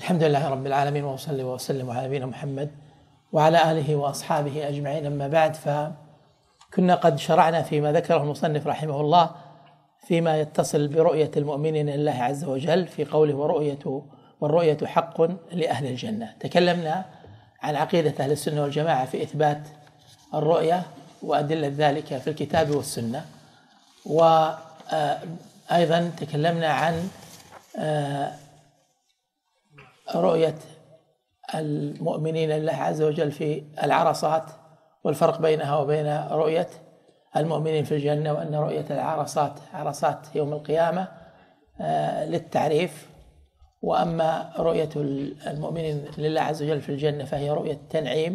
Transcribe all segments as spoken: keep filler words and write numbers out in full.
الحمد لله رب العالمين، وأصلي وأسلم على نبينا محمد وعلى آله وأصحابه أجمعين. أما بعد، فكنا قد شرعنا فيما ذكره المصنف رحمه الله فيما يتصل برؤية المؤمنين لله عز وجل في قوله ورؤية والرؤية حق لأهل الجنة. تكلمنا عن عقيدة أهل السنة والجماعة في إثبات الرؤية وأدلة ذلك في الكتاب والسنة، وأيضا تكلمنا عن رؤية المؤمنين لله عز وجل في العرصات والفرق بينها وبين رؤية المؤمنين في الجنة، وأن رؤية العرصات عرصات يوم القيامة للتعريف، وأما رؤية المؤمنين لله عز وجل في الجنة فهي رؤية تنعيم.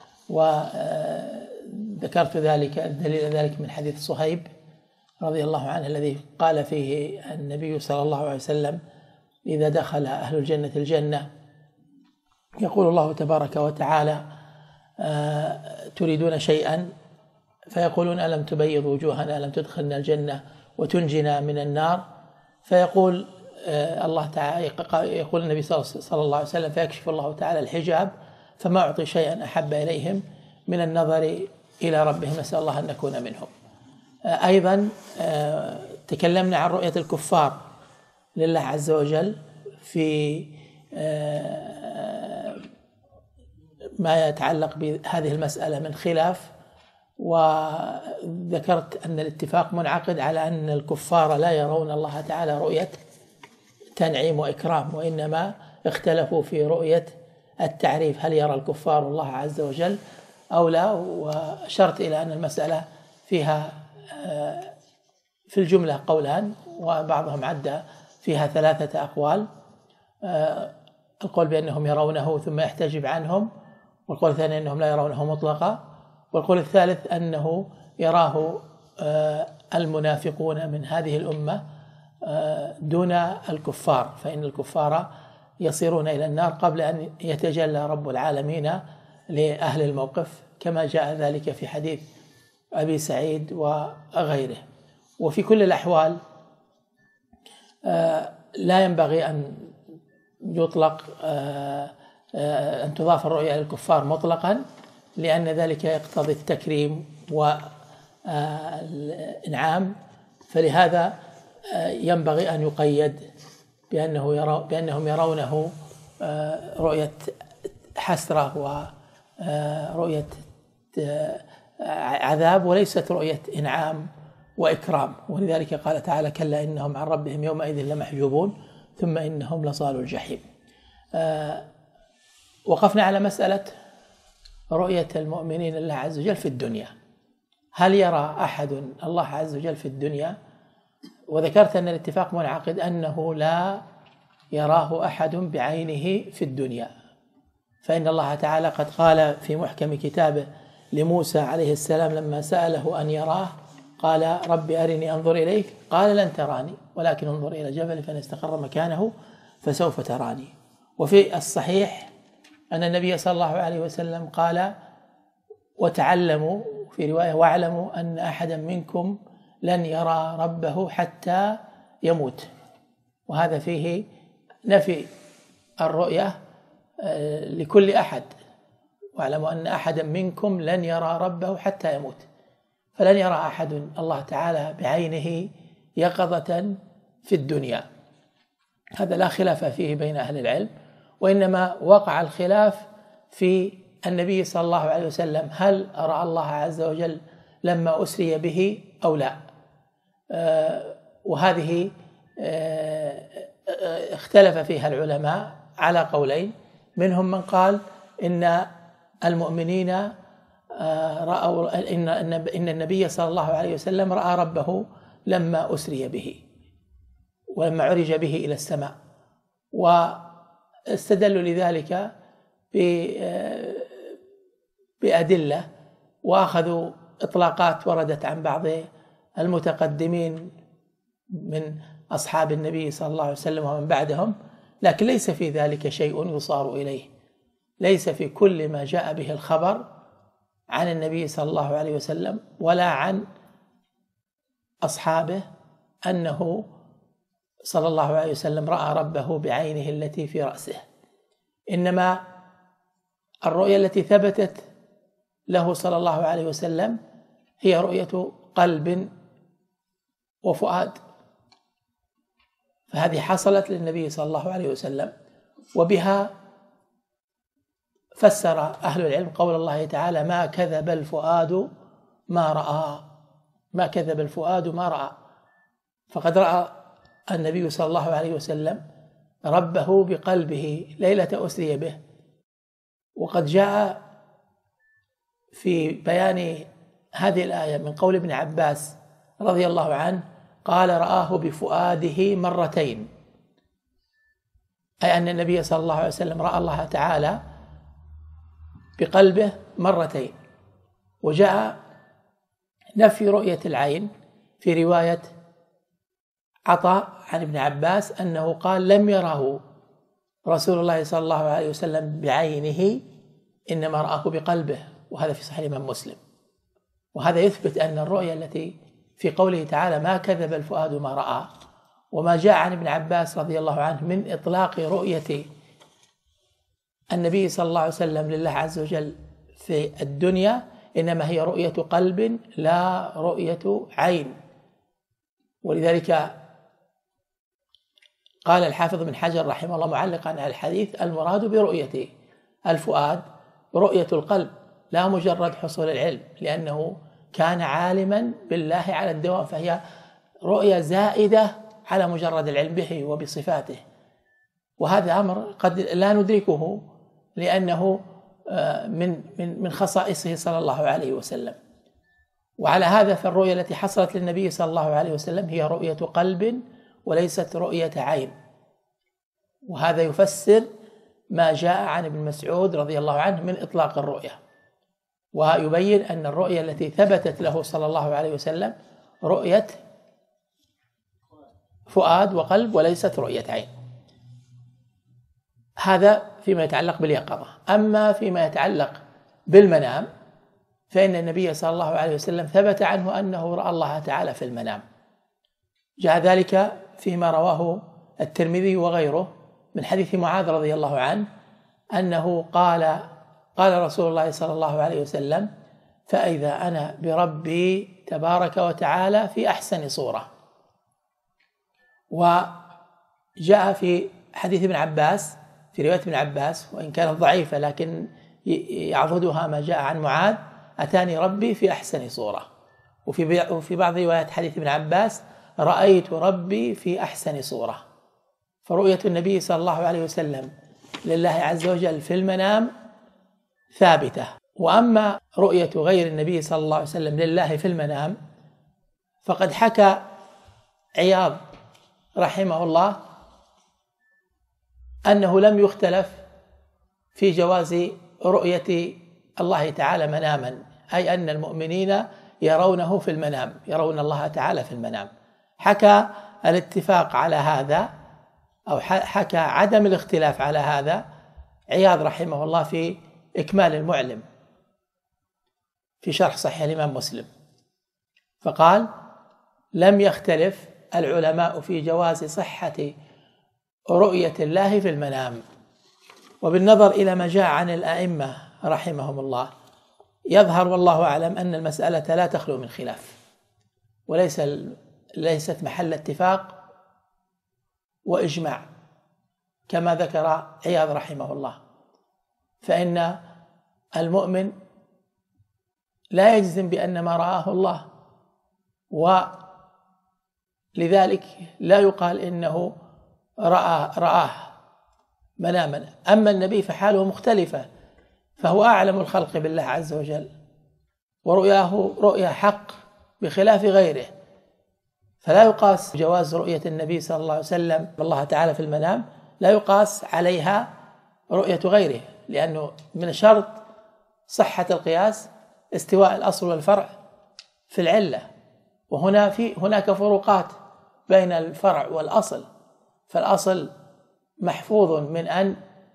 وذكرت ذلك الدليل ذلك من حديث صهيب رضي الله عنه الذي قال فيه النبي صلى الله عليه وسلم: إذا دخل أهل الجنة الجنة يقول الله تبارك وتعالى: تريدون شيئا؟ فيقولون: ألم تبيض وجوهنا، ألم تدخلنا الجنة وتنجنا من النار؟ فيقول الله تعالى يقول النبي صلى الله عليه وسلم: فيكشف الله تعالى الحجاب فما أعطي شيئا أحب إليهم من النظر إلى ربهم، نسأل الله أن نكون منهم. أيضا تكلمنا عن رؤية الكفار لله عز وجل في ما يتعلق بهذه المسألة من خلاف، وذكرت أن الاتفاق منعقد على أن الكفار لا يرون الله تعالى رؤية تنعيم وإكرام، وإنما اختلفوا في رؤية التعريف، هل يرى الكفار الله عز وجل أو لا. وأشرت إلى أن المسألة فيها في الجملة قولان، وبعضهم عد فيها ثلاثة أقوال: القول بأنهم يرونه ثم يحتجب عنهم، والقول الثاني أنهم لا يرونه مطلقا، والقول الثالث أنه يراه المنافقون من هذه الأمة دون الكفار، فإن الكفار يصيرون إلى النار قبل أن يتجلى رب العالمين لأهل الموقف، كما جاء ذلك في حديث أبي سعيد وغيره. وفي كل الأحوال لا ينبغي أن يطلق أن تضاف الرؤية للكفار مطلقا، لأن ذلك يقتضي التكريم والإنعام، فلهذا ينبغي أن يقيد بأنه يرى بأنهم يرونه رؤية حسرة ورؤية عذاب، وليست رؤية إنعام وإكرام. ولذلك قال تعالى: كلا إنهم عن ربهم يومئذ لمحجوبون ثم إنهم لصالوا الجحيم. وقفنا على مسألة رؤية المؤمنين لله عز وجل في الدنيا، هل يرى أحد الله عز وجل في الدنيا؟ وذكرت أن الاتفاق منعقد أنه لا يراه أحد بعينه في الدنيا، فإن الله تعالى قد قال في محكم كتابه لموسى عليه السلام لما سأله أن يراه قال: رب أرني أنظر إليك، قال: لن تراني ولكن انظر إلى الجبل فإن استقر مكانه فسوف تراني. وفي الصحيح أن النبي صلى الله عليه وسلم قال: وتعلموا، في رواية: واعلموا أن أحدا منكم لن يرى ربه حتى يموت. وهذا فيه نفي الرؤية لكل أحد، واعلموا أن أحدا منكم لن يرى ربه حتى يموت، فلن يرى أحد الله تعالى بعينه يقظة في الدنيا. هذا لا خلاف فيه بين أهل العلم، وإنما وقع الخلاف في النبي صلى الله عليه وسلم، هل رأى الله عز وجل لما أسري به أو لا؟ آه وهذه آه اختلف فيها العلماء على قولين، منهم من قال إن المؤمنين آه رأوا إن, إن النبي صلى الله عليه وسلم رأى ربه لما أسري به ولما عرج به إلى السماء، واستدلوا لذلك بأدلة، وأخذوا إطلاقات وردت عن بعض المتقدمين من أصحاب النبي صلى الله عليه وسلم ومن بعدهم، لكن ليس في ذلك شيء يصار إليه، ليس في كل ما جاء به الخبر عن النبي صلى الله عليه وسلم ولا عن أصحابه أنه صلى الله عليه وسلم رأى ربه بعينه التي في رأسه، إنما الرؤية التي ثبتت له صلى الله عليه وسلم هي رؤية قلب وفؤاد، فهذه حصلت للنبي صلى الله عليه وسلم، وبها فسر أهل العلم قول الله تعالى: ما كذب الفؤاد ما رأى، ما كذب الفؤاد ما رأى. فقد رأى النبي صلى الله عليه وسلم ربه بقلبه ليلة أسري به، وقد جاء في بيان هذه الآية من قول ابن عباس رضي الله عنه قال: رآه بفؤاده مرتين، أي أن النبي صلى الله عليه وسلم رأى الله تعالى بقلبه مرتين. وجاء نفي رؤية العين في رواية عطاء عن ابن عباس أنه قال: لم يره رسول الله صلى الله عليه وسلم بعينه، إنما رآه بقلبه، وهذا في صحيح الإمام مسلم. وهذا يثبت أن الرؤية التي في قوله تعالى: ما كذب الفؤاد ما رأى، وما جاء عن ابن عباس رضي الله عنه من إطلاق رؤية النبي صلى الله عليه وسلم لله عز وجل في الدنيا، إنما هي رؤية قلب لا رؤية عين. ولذلك قال الحافظ بن حجر رحمه الله معلقا على الحديث: المراد برؤية الفؤاد رؤية القلب لا مجرد حصول العلم، لأنه كان عالما بالله على الدوام، فهي رؤية زائدة على مجرد العلم به وبصفاته. وهذا أمر قد لا ندركه لأنه من من من خصائصه صلى الله عليه وسلم. وعلى هذا فالرؤية التي حصلت للنبي صلى الله عليه وسلم هي رؤية قلب وليست رؤية عين. وهذا يفسر ما جاء عن ابن مسعود رضي الله عنه من إطلاق الرؤية، ويبين أن الرؤية التي ثبتت له صلى الله عليه وسلم رؤية فؤاد وقلب وليست رؤية عين. هذا فيما يتعلق باليقظة. أما فيما يتعلق بالمنام فإن النبي صلى الله عليه وسلم ثبت عنه أنه رأى الله تعالى في المنام. جاء ذلك فيما رواه الترمذي وغيره من حديث معاذ رضي الله عنه أنه قال: قال رسول الله صلى الله عليه وسلم: فإذا أنا بربي تبارك وتعالى في أحسن صورة. وجاء في حديث ابن عباس في رواية ابن عباس، وإن كانت ضعيفة لكن يعضدها ما جاء عن معاذ: أتاني ربي في أحسن صورة. وفي بعض روايات حديث ابن عباس: رأيت ربي في أحسن صورة. فرؤية النبي صلى الله عليه وسلم لله عز وجل في المنام ثابتة. وأما رؤية غير النبي صلى الله عليه وسلم لله في المنام فقد حكى عياض رحمه الله أنه لم يختلف في جواز رؤية الله تعالى مناما، أي أن المؤمنين يرونه في المنام، يرون الله تعالى في المنام. حكى الاتفاق على هذا أو حكى عدم الاختلاف على هذا عياض رحمه الله في إكمال المعلم في شرح صحيح الإمام مسلم، فقال: لم يختلف العلماء في جواز صحة رؤية الله في المنام. وبالنظر إلى ما جاء عن الأئمة رحمهم الله يظهر والله أعلم أن المسألة لا تخلو من خلاف، وليس ليست محل اتفاق وإجماع كما ذكر عياض رحمه الله. فإن المؤمن لا يجزم بأن ما رآه الله، ولذلك لا يقال إنه رأى رآه مناما. أما النبي فحاله مختلفة، فهو أعلم الخلق بالله عز وجل، ورؤياه رؤيا حق بخلاف غيره، فلا يقاس جواز رؤية النبي صلى الله عليه وسلم الله تعالى في المنام، لا يقاس عليها رؤية غيره، لأنه من شرط صحة القياس استواء الأصل والفرع في العلة، وهنا في هناك فروقات بين الفرع والأصل. فالأصل محفوظ من أن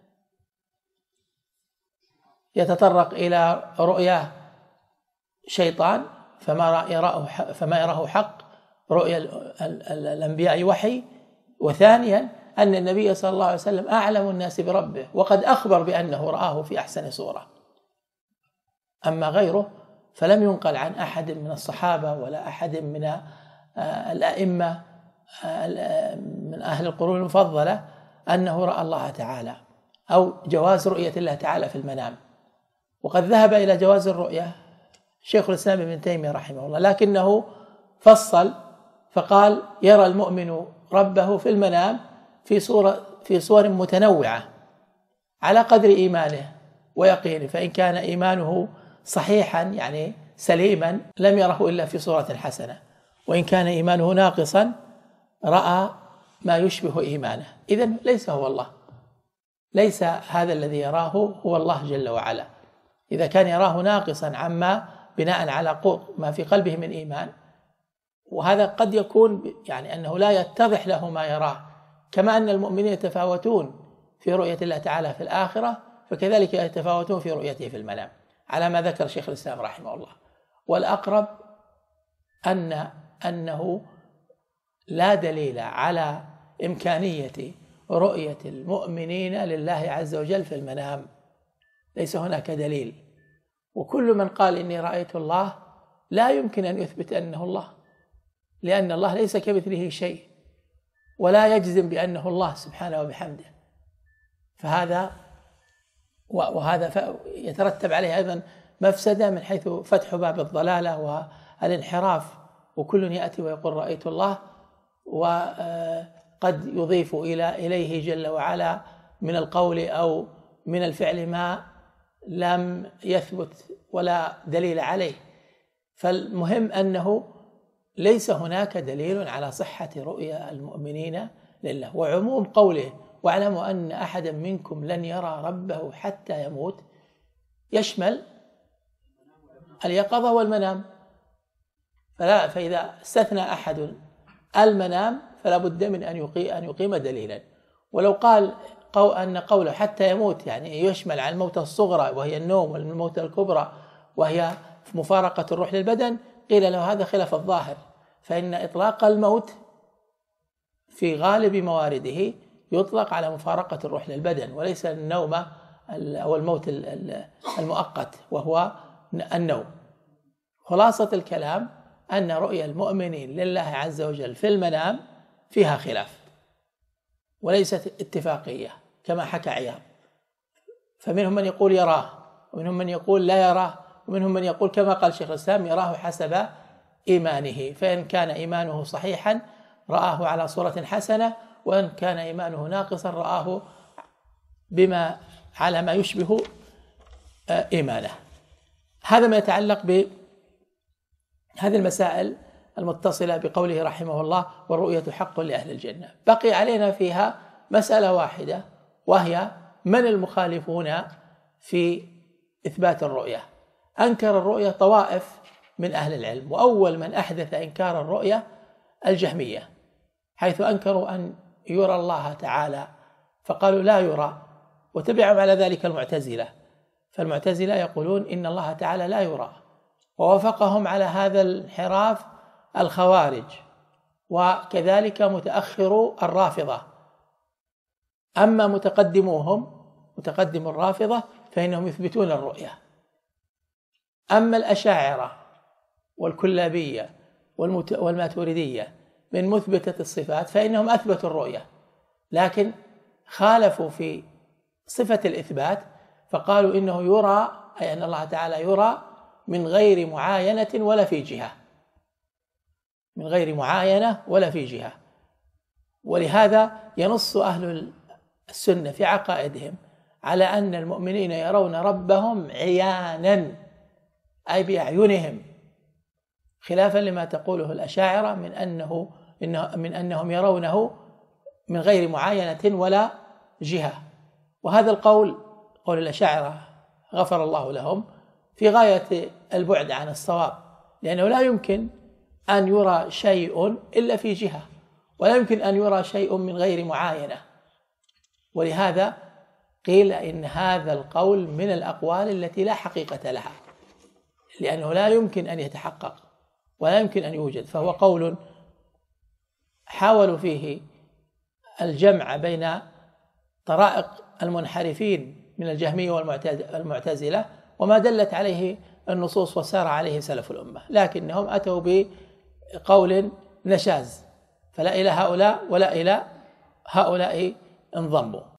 يتطرق إلى رؤية شيطان فما يراه فما يراه حق، رؤيا الأنبياء وحي. وثانيا أن النبي صلى الله عليه وسلم أعلم الناس بربه، وقد أخبر بأنه رآه في أحسن صورة. أما غيره فلم ينقل عن أحد من الصحابة ولا أحد من الأئمة من أهل القرون المفضلة أنه رأى الله تعالى أو جواز رؤية الله تعالى في المنام. وقد ذهب إلى جواز الرؤية شيخ الإسلام ابن تيمية رحمه الله، لكنه فصل فقال: يرى المؤمن ربه في المنام في صورة في صور متنوعة على قدر إيمانه ويقينه، فإن كان إيمانه صحيحا يعني سليما لم يره إلا في صورة حسنة، وإن كان إيمانه ناقصا رأى ما يشبه إيمانه. إذن ليس هو الله، ليس هذا الذي يراه هو الله جل وعلا. إذا كان يراه ناقصا عما بناء على ما في قلبه من إيمان، وهذا قد يكون يعني أنه لا يتضح له ما يراه، كما أن المؤمنين يتفاوتون في رؤية الله تعالى في الآخرة، فكذلك يتفاوتون في رؤيته في المنام على ما ذكر شيخ الإسلام رحمه الله. والأقرب أن أنه لا دليل على إمكانية رؤية المؤمنين لله عز وجل في المنام، ليس هناك دليل. وكل من قال إني رأيت الله لا يمكن أن يثبت أنه الله، لأن الله ليس كمثله شيء، ولا يجزم بأنه الله سبحانه وبحمده. فهذا وهذا يترتب عليه أيضا مفسدة من حيث فتح باب الضلالة والانحراف، وكل يأتي ويقول رأيت الله، وقد يضيف إلى إليه جل وعلا من القول أو من الفعل ما لم يثبت ولا دليل عليه. فالمهم أنه ليس هناك دليل على صحة رؤيا المؤمنين لله. وعموم قوله: واعلموا أن أحدا منكم لن يرى ربه حتى يموت، يشمل اليقظة والمنام. فلا فإذا استثنى أحد المنام فلا بد من أن يقيم, أن يقيم دليلا. ولو قال قو أن قوله حتى يموت يعني يشمل على الموتى الصغرى وهي النوم، والموتى الكبرى وهي مفارقة الروح للبدن، قيل له هذا خلاف الظاهر، فإن إطلاق الموت في غالب موارده يطلق على مفارقة الروح للبدن، وليس النوم أو الموت المؤقت وهو النوم. خلاصة الكلام أن رؤيا المؤمنين لله عز وجل في المنام فيها خلاف وليست اتفاقية كما حكى عياض، فمنهم من يقول يراه، ومنهم من يقول لا يراه، ومنهم من يقول كما قال شيخ الإسلام يراه حسب إيمانه، فإن كان إيمانه صحيحا رآه على صورة حسنة، وإن كان إيمانه ناقصا رآه بما على ما يشبه إيمانه. هذا ما يتعلق بهذه المسائل المتصلة بقوله رحمه الله: والرؤية حق لأهل الجنة. بقي علينا فيها مسألة واحدة، وهي من المخالفون في إثبات الرؤية. أنكر الرؤية طوائف من أهل العلم، وأول من أحدث إنكار الرؤية الجهمية، حيث أنكروا أن يرى الله تعالى فقالوا لا يرى، وتبعهم على ذلك المعتزلة. فالمعتزلة يقولون إن الله تعالى لا يرى، ووافقهم على هذا الانحراف الخوارج، وكذلك متأخر الرافضة. أما متقدموهم متقدم الرافضة فإنهم يثبتون الرؤية. أما الأشاعرة والكلابية والماتريدية من مثبتة الصفات فإنهم أثبتوا الرؤية، لكن خالفوا في صفة الإثبات، فقالوا إنه يرى، أي أن الله تعالى يرى من غير معاينة ولا في جهة، من غير معاينة ولا في جهة. ولهذا ينص أهل السنة في عقائدهم على أن المؤمنين يرون ربهم عيانا، أي بأعينهم، خلافا لما تقوله الأشاعرة من أنه من أنهم يرونه من غير معاينة ولا جهة. وهذا القول قول الأشاعرة غفر الله لهم في غاية البعد عن الصواب، لأنه لا يمكن أن يرى شيء إلا في جهة، ولا يمكن أن يرى شيء من غير معاينة. ولهذا قيل إن هذا القول من الأقوال التي لا حقيقة لها، لأنه لا يمكن أن يتحقق ولا يمكن أن يوجد، فهو قول حاولوا فيه الجمع بين طرائق المنحرفين من الجهمية والمعتزلة وما دلت عليه النصوص وسار عليه سلف الأمة، لكنهم أتوا بقول نشاز، فلا إلى هؤلاء ولا إلى هؤلاء انضموا.